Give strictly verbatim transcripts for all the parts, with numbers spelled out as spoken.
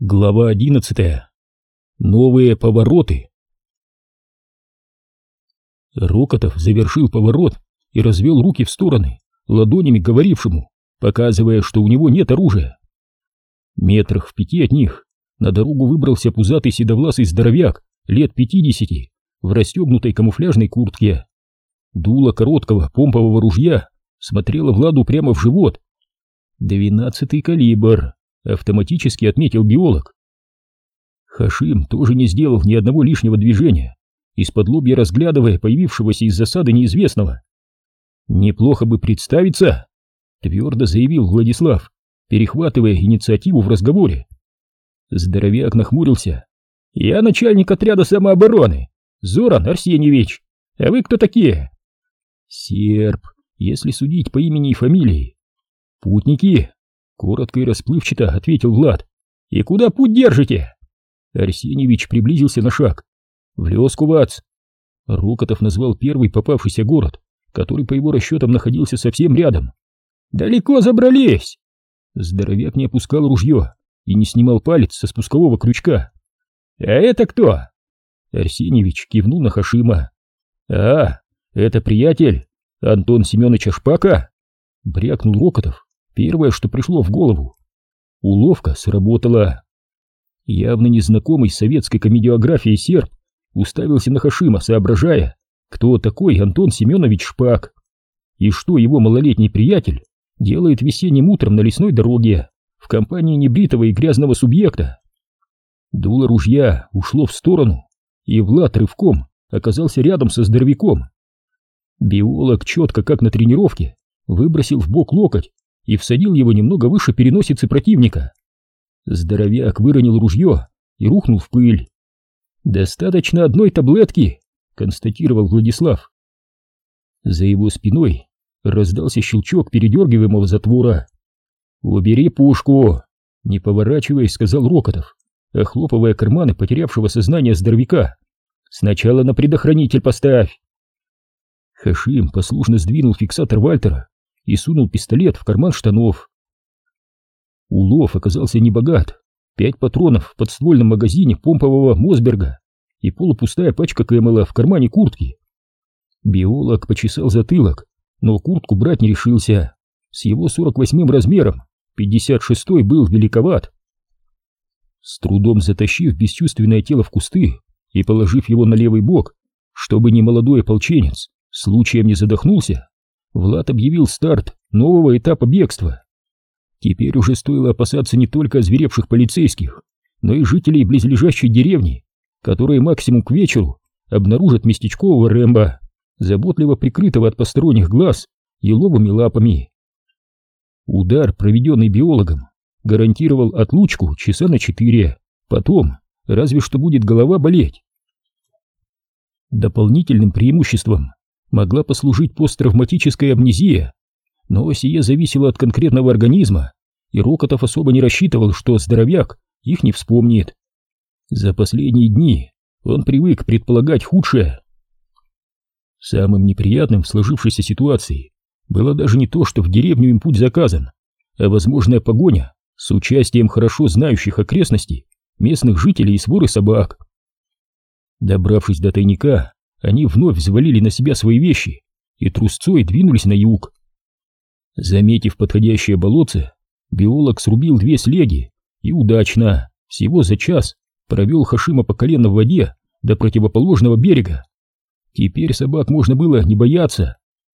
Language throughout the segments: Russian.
Глава одиннадцатая. Новые повороты. Рокотов завершил поворот и развел руки в стороны, ладонями говорившему, показывая, что у него нет оружия. Метрах в пяти от них на дорогу выбрался пузатый седовласый здоровяк лет пятидесяти в расстегнутой камуфляжной куртке. Дуло короткого помпового ружья смотрело Владу прямо в живот. Двенадцатый калибр, автоматически отметил биолог. Хашим тоже не сделал ни одного лишнего движения, из-под лобья разглядывая появившегося из засады неизвестного. «Неплохо бы представиться», — твердо заявил Владислав, перехватывая инициативу в разговоре. Здоровяк нахмурился. «Я начальник отряда самообороны, Зоран Арсеньевич. А вы кто такие?» «Серб, если судить по имени и фамилии». «Путники», — коротко и расплывчато ответил Влад. «И куда путь держите?» Арсеньевич приблизился на шаг. «В Лёскувац». Рокотов назвал первый попавшийся город, который по его расчетам находился совсем рядом. «Далеко забрались!» Здоровяк не опускал ружье и не снимал палец со спускового крючка. «А это кто?» Арсеньевич кивнул на Хашима. «А, это приятель Антон Семеновича Шпака?» Брякнул Рокотов первое, что пришло в голову. Уловка сработала. Явно незнакомый с советской комедиографией серб уставился на Хашима, соображая, кто такой Антон Семенович Шпак и что его малолетний приятель делает весенним утром на лесной дороге в компании небритого и грязного субъекта. Дуло ружья ушло в сторону, и Влад рывком оказался рядом со здоровяком. Биолог четко, как на тренировке, выбросил в бок локоть и всадил его немного выше переносицы противника. Здоровяк выронил ружье и рухнул в пыль. «Достаточно одной таблетки», — констатировал Владислав. За его спиной раздался щелчок передергиваемого затвора. «Убери пушку», — не поворачиваясь, сказал Рокотов, охлопывая карманы потерявшего сознание здоровяка. «Сначала на предохранитель поставь». Хашим послушно сдвинул фиксатор Вальтера и сунул пистолет в карман штанов. Улов оказался небогат. Пять патронов в подствольном магазине помпового Мосберга и полупустая пачка Кэмела в кармане куртки. Биолог почесал затылок, но куртку брать не решился. С его сорок восьмым размером пятьдесят шестой был великоват. С трудом затащив бесчувственное тело в кусты и положив его на левый бок, чтобы немолодой ополченец случаем не задохнулся, Влад объявил старт нового этапа бегства. Теперь уже стоило опасаться не только озверевших полицейских, но и жителей близлежащей деревни, которые максимум к вечеру обнаружат местечкового Рэмбо, заботливо прикрытого от посторонних глаз еловыми лапами. Удар, проведенный биологом, гарантировал отлучку часа на четыре, потом разве что будет голова болеть. Дополнительным преимуществом могла послужить посттравматическая амнезия, но сие зависело от конкретного организма, и Рокотов особо не рассчитывал, что здоровяк их не вспомнит. За последние дни он привык предполагать худшее. Самым неприятным в сложившейся ситуации было даже не то, что в деревню им путь заказан, а возможная погоня с участием хорошо знающих окрестности местных жителей и своры собак. Добравшись до тайника, они вновь взвалили на себя свои вещи и трусцой двинулись на юг. Заметив подходящее болотце, биолог срубил две слеги и удачно, всего за час, провел Хашима по колено в воде до противоположного берега. Теперь собак можно было не бояться.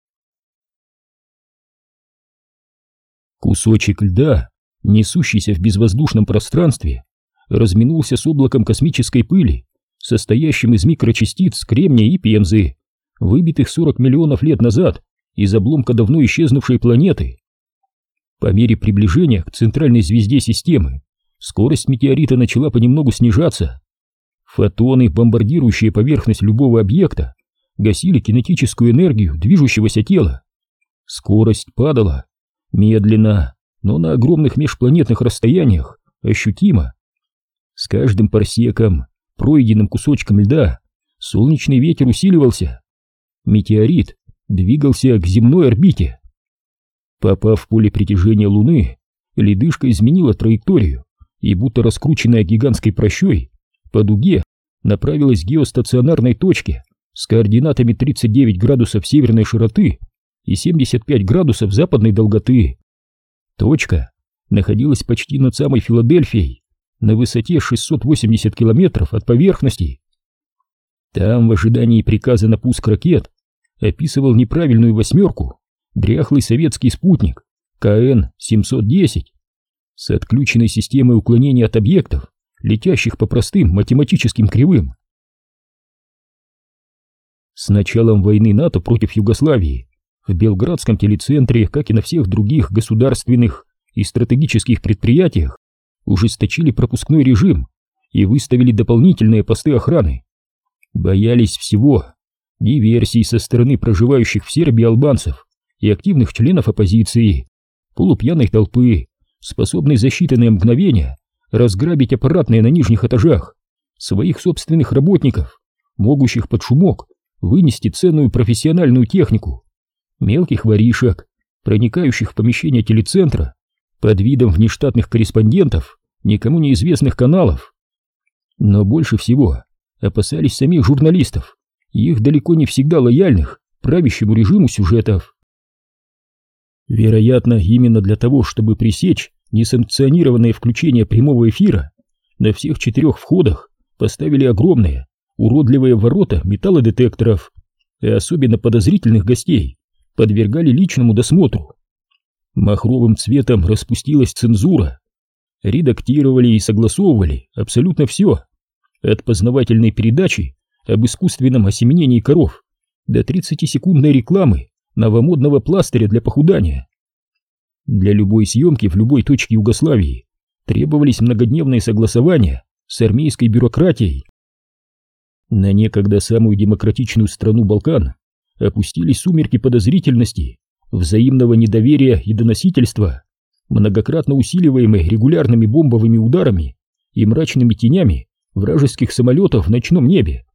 Кусочек льда, несущийся в безвоздушном пространстве, разминулся с облаком космической пыли, состоящим из микрочастиц кремния и пемзы, выбитых сорок миллионов лет назад из обломка давно исчезнувшей планеты. По мере приближения к центральной звезде системы скорость метеорита начала понемногу снижаться. Фотоны, бомбардирующие поверхность любого объекта, гасили кинетическую энергию движущегося тела. Скорость падала, медленно, но на огромных межпланетных расстояниях ощутимо. С каждым парсеком, пройденным кусочком льда, солнечный ветер усиливался. Метеорит двигался к земной орбите. Попав в поле притяжения Луны, ледышка изменила траекторию и, будто раскрученная гигантской пращой, по дуге направилась к геостационарной точке с координатами тридцать девять градусов северной широты и семьдесят пять градусов западной долготы. Точка находилась почти над самой Филадельфией, на высоте шестьсот восемьдесят километров от поверхности. Там, в ожидании приказа на пуск ракет, описывал неправильную восьмерку дряхлый советский спутник ка эн семьсот десять с отключенной системой уклонения от объектов, летящих по простым математическим кривым. С началом войны НАТО против Югославии в Белградском телецентре, как и на всех других государственных и стратегических предприятиях, ужесточили пропускной режим и выставили дополнительные посты охраны. Боялись всего: диверсий со стороны проживающих в Сербии албанцев и активных членов оппозиции, полупьяной толпы, способной за считанные мгновения разграбить аппаратные на нижних этажах, своих собственных работников, могущих под шумок вынести ценную профессиональную технику, мелких воришек, проникающих в помещение телецентра под видом внештатных корреспондентов никому неизвестных каналов. Но больше всего опасались самих журналистов и их далеко не всегда лояльных правящему режиму сюжетов. Вероятно, именно для того, чтобы пресечь несанкционированное включение прямого эфира, на всех четырех входах поставили огромные, уродливые ворота металлодетекторов, и особенно подозрительных гостей подвергали личному досмотру. Махровым цветом распустилась цензура. Редактировали и согласовывали абсолютно все, от познавательной передачи об искусственном осеменении коров до тридцатисекундной рекламы новомодного пластыря для похудания. Для любой съемки в любой точке Югославии требовались многодневные согласования с армейской бюрократией. На некогда самую демократичную страну Балкан опустились сумерки подозрительности, взаимного недоверия и доносительства, многократно усиливаемые регулярными бомбовыми ударами и мрачными тенями вражеских самолетов в ночном небе.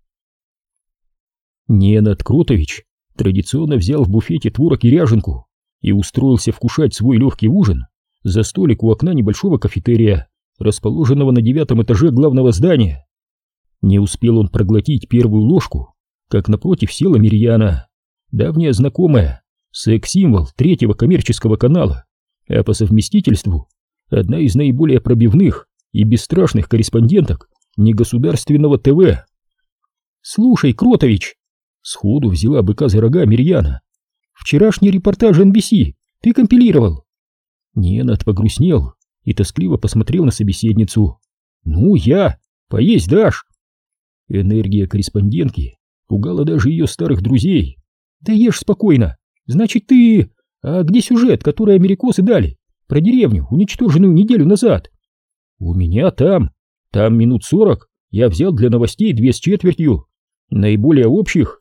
Ненад Кротович традиционно взял в буфете творог и ряженку и устроился вкушать свой легкий ужин за столик у окна небольшого кафетерия, расположенного на девятом этаже главного здания. Не успел он проглотить первую ложку, как напротив села Мирьяна, давняя знакомая, секс-символ третьего коммерческого канала, а по совместительству одна из наиболее пробивных и бесстрашных корреспонденток негосударственного ТВ. «Слушай, Кротович!» — сходу взяла быка за рога Мирьяна. «Вчерашний репортаж эн би си ты компилировал?» Ненад погрустнел и тоскливо посмотрел на собеседницу. «Ну, я! Поесть дашь?» Энергия корреспондентки пугала даже ее старых друзей. «Да ешь спокойно! Значит, ты... А где сюжет, который америкосы дали? Про деревню, уничтоженную неделю назад?» «У меня там. Там минут сорок. Я взял для новостей две с четвертью. Наиболее общих».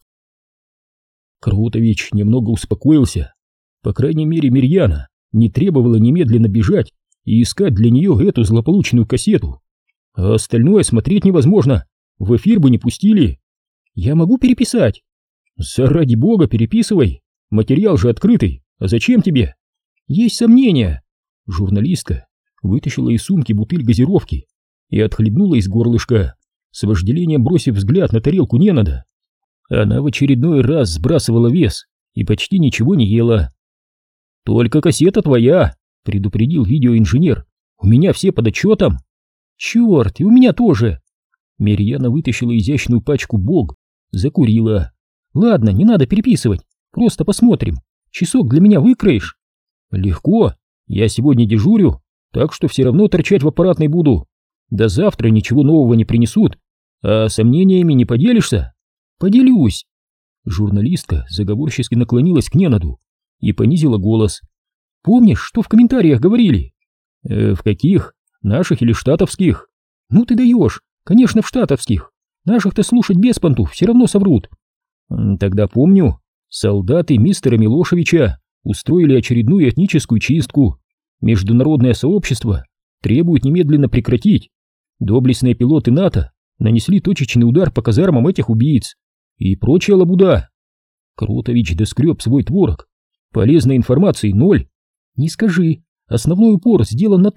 Крутович немного успокоился. По крайней мере, Мирьяна не требовала немедленно бежать и искать для нее эту злополучную кассету. А остальное смотреть невозможно. В эфир бы не пустили. «Я могу переписать?» «Заради бога, переписывай. Материал же открытый. А зачем тебе?» «Есть сомнения». Журналистка вытащила из сумки бутыль газировки и отхлебнула из горлышка, с вожделением бросив взгляд на тарелку Ненада. Она в очередной раз сбрасывала вес и почти ничего не ела. «Только кассета твоя», — предупредил видеоинженер. «У меня все под отчетом». «Черт, и у меня тоже». Мирьяна вытащила изящную пачку «Бог», закурила. «Ладно, не надо переписывать, просто посмотрим. Часок для меня выкроешь?» «Легко, я сегодня дежурю, так что все равно торчать в аппаратной буду. До завтра ничего нового не принесут, а сомнениями не поделишься?» «Поделюсь». Журналистка заговорчески наклонилась к Ненаду и понизила голос. «Помнишь, что в комментариях говорили?» э, «В каких? Наших или штатовских?» «Ну ты даешь, конечно, в штатовских. Наших-то слушать без понту, все равно соврут». «Тогда помню, солдаты мистера Милошевича устроили очередную этническую чистку. Международное сообщество требует немедленно прекратить. Доблестные пилоты НАТО нанесли точечный удар по казармам этих убийц. И прочая лабуда». Кротович доскреб свой творог. Полезной информации ноль. «Не скажи, основной упор сделан на то,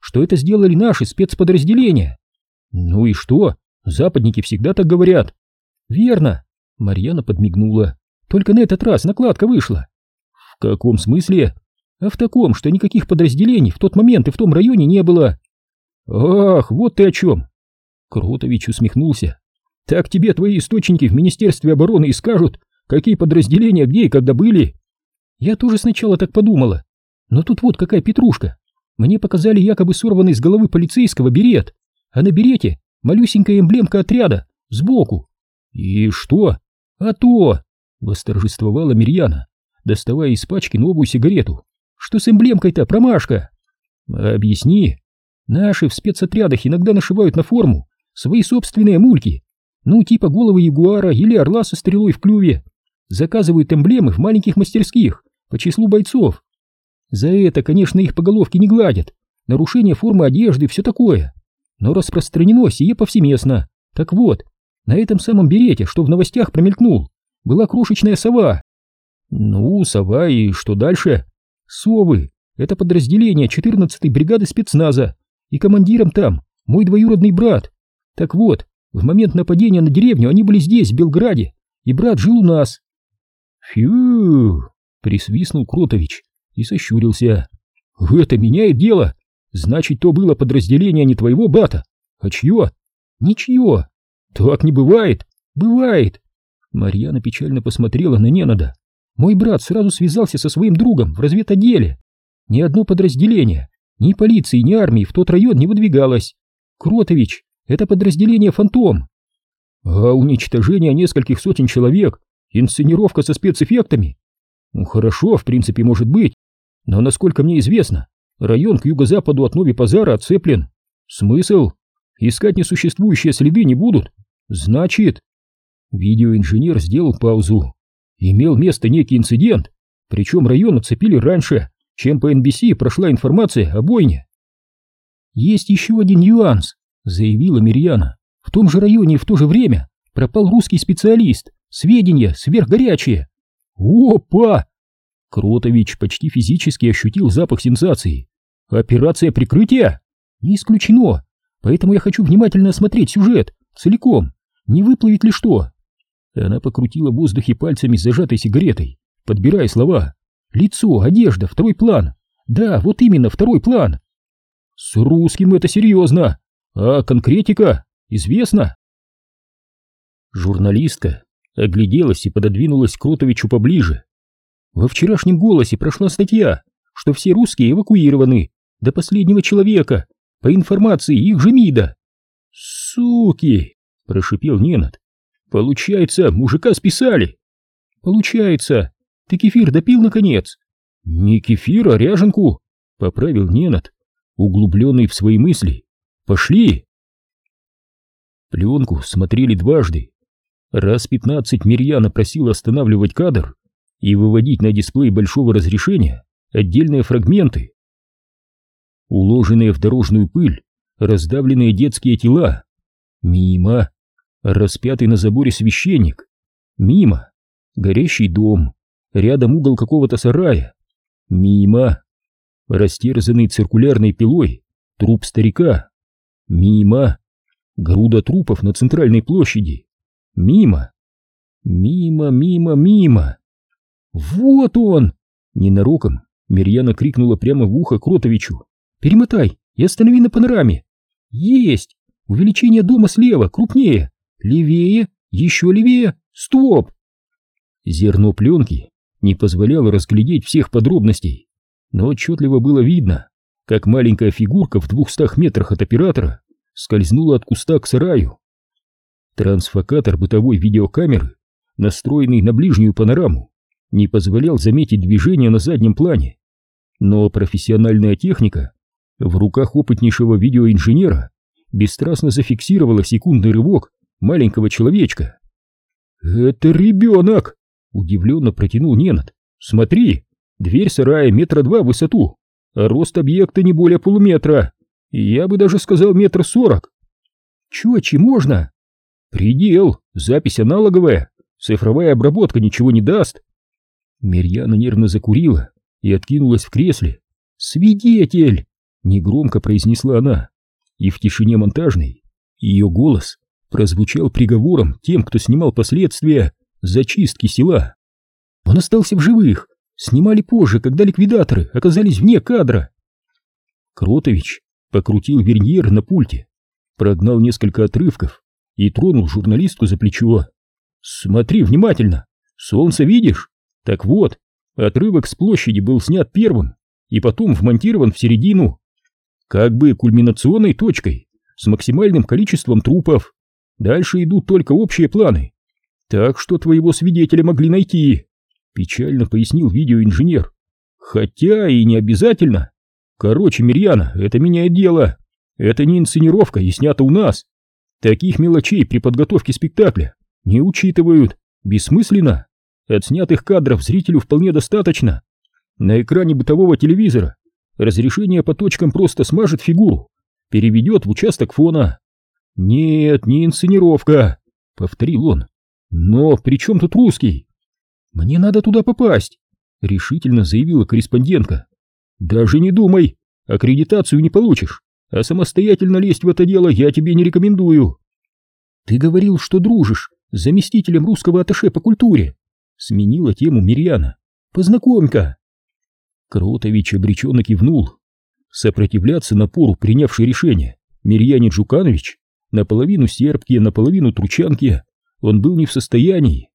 что это сделали наши спецподразделения. Ну и что? Западники всегда так говорят. Верно. Марьяна подмигнула. Только на этот раз накладка вышла. В каком смысле? А в таком, что никаких подразделений в тот момент и в том районе не было. Ах, вот ты о чем. Кротович усмехнулся. Так тебе твои источники в Министерстве обороны и скажут, какие подразделения где и когда были. Я тоже сначала так подумала. Но тут вот какая петрушка. Мне показали якобы сорванный с головы полицейского берет, а на берете малюсенькая эмблемка отряда сбоку. И что? А то, восторжествовала Мирьяна, доставая из пачки новую сигарету, что с эмблемкой-то промашка. Объясни. Наши в спецотрядах иногда нашивают на форму свои собственные мульки, ну типа головы ягуара или орла со стрелой в клюве. Заказывают эмблемы в маленьких мастерских по числу бойцов. За это, конечно, их по головке не гладят, нарушение формы одежды, все такое. Но распространено сие повсеместно. Так вот, на этом самом берете, что в новостях промелькнул, была крошечная сова. Ну, сова, и что дальше? Совы — это подразделение четырнадцатой бригады спецназа, и командиром там мой двоюродный брат. Так вот, в момент нападения на деревню они были здесь, в Белграде, и брат жил у нас. Фью, присвистнул Кротович и сощурился. Это меняет дело. Значит, то было подразделение не твоего брата, а чье? Ничье. Так не бывает. Бывает. Марьяна печально посмотрела на Ненада. Мой брат сразу связался со своим другом в разведотделе. Ни одно подразделение, ни полиции, ни армии в тот район не выдвигалось. Кротович — это подразделение «Фантом». А уничтожение нескольких сотен человек, инсценировка со спецэффектами? Ну хорошо, в принципе, может быть. Но, насколько мне известно, район к юго-западу от Нови-Пазара оцеплен. Смысл? Искать несуществующие следы не будут. Значит... Видеоинженер сделал паузу. Имел место некий инцидент, причем район оцепили раньше, чем по эн би си прошла информация о бойне. Есть еще один нюанс, заявила Мирьяна. В том же районе и в то же время пропал русский специалист. Сведения сверхгорячие. Опа! Кротович почти физически ощутил запах сенсации. Операция прикрытия? Не исключено. Поэтому я хочу внимательно осмотреть сюжет целиком. Не выплывет ли что? Она покрутила в воздухе пальцами с зажатой сигаретой, подбирая слова. Лицо, одежда, второй план. Да, вот именно, второй план. С русским это серьезно. А конкретика известна? Журналистка огляделась и пододвинулась к Кротовичу поближе. Во вчерашнем «Голосе» прошла статья, что все русские эвакуированы до последнего человека, по информации их же МИДа. «Суки!» — прошипел Ненад. «Получается, мужика списали!» «Получается! Ты кефир допил, наконец?» «Не кефир, а ряженку!» — поправил Ненад, углубленный в свои мысли. «Пошли!» Пленку смотрели дважды. Раз пятнадцать Мирьяна просила останавливать кадр и выводить на дисплей большого разрешения отдельные фрагменты. Уложенные в дорожную пыль раздавленные детские тела. Мимо. Распятый на заборе священник. Мимо. Горящий дом. Рядом угол какого-то сарая. Мимо. Растерзанный циркулярной пилой труп старика. Мимо. Груда трупов на центральной площади. Мимо. Мимо, мимо, мимо. Вот он! Ненароком Мирьяна крикнула прямо в ухо Кротовичу. Перемотай и останови на панораме. Есть! Увеличение дома слева, крупнее. Левее, еще левее. Стоп! Зерно пленки не позволяло разглядеть всех подробностей, но отчетливо было видно, как маленькая фигурка в двухстах метрах от оператора скользнула от куста к сараю. Трансфокатор бытовой видеокамеры, настроенный на ближнюю панораму, не позволял заметить движение на заднем плане, но профессиональная техника в руках опытнейшего видеоинженера бесстрастно зафиксировала секундный рывок маленького человечка. «Это ребенок!» — удивленно протянул Ненад. «Смотри, дверь сарая метра два в высоту, а рост объекта не более полуметра. Я бы даже сказал метр сорок. Четче можно?» «Предел, запись аналоговая, цифровая обработка ничего не даст». Мирьяна нервно закурила и откинулась в кресле. «Свидетель! негромко произнесла она, и в тишине монтажной ее голос прозвучал приговором тем, кто снимал последствия зачистки села. Он остался в живых, снимали позже, когда ликвидаторы оказались вне кадра. Кротович покрутил верньер на пульте, прогнал несколько отрывков и тронул журналистку за плечо. «Смотри внимательно, солнце видишь? Так вот, отрывок с площади был снят первым и потом вмонтирован в середину, как бы кульминационной точкой с максимальным количеством трупов. Дальше идут только общие планы, так что твоего свидетеля могли найти», — печально пояснил видеоинженер. «Хотя и не обязательно. Короче, Мирьяна, это меняет дело. Это не инсценировка и снято у нас. Таких мелочей при подготовке спектакля не учитывают. Бессмысленно. Отснятых кадров зрителю вполне достаточно. На экране бытового телевизора разрешение по точкам просто смажет фигуру, переведет в участок фона». «Нет, не инсценировка», — повторил он. «Но при чем тут русский?» «Мне надо туда попасть», — решительно заявила корреспондентка. «Даже не думай, аккредитацию не получишь, а самостоятельно лезть в это дело я тебе не рекомендую». «Ты говорил, что дружишь с заместителем русского атташе по культуре», — сменила тему Мирьяна. «Познакомь-ка». Кротович обреченно кивнул. Сопротивляться напору принявшей решение Мирьяне Джуканович, наполовину сербки, наполовину тручанки, он был не в состоянии.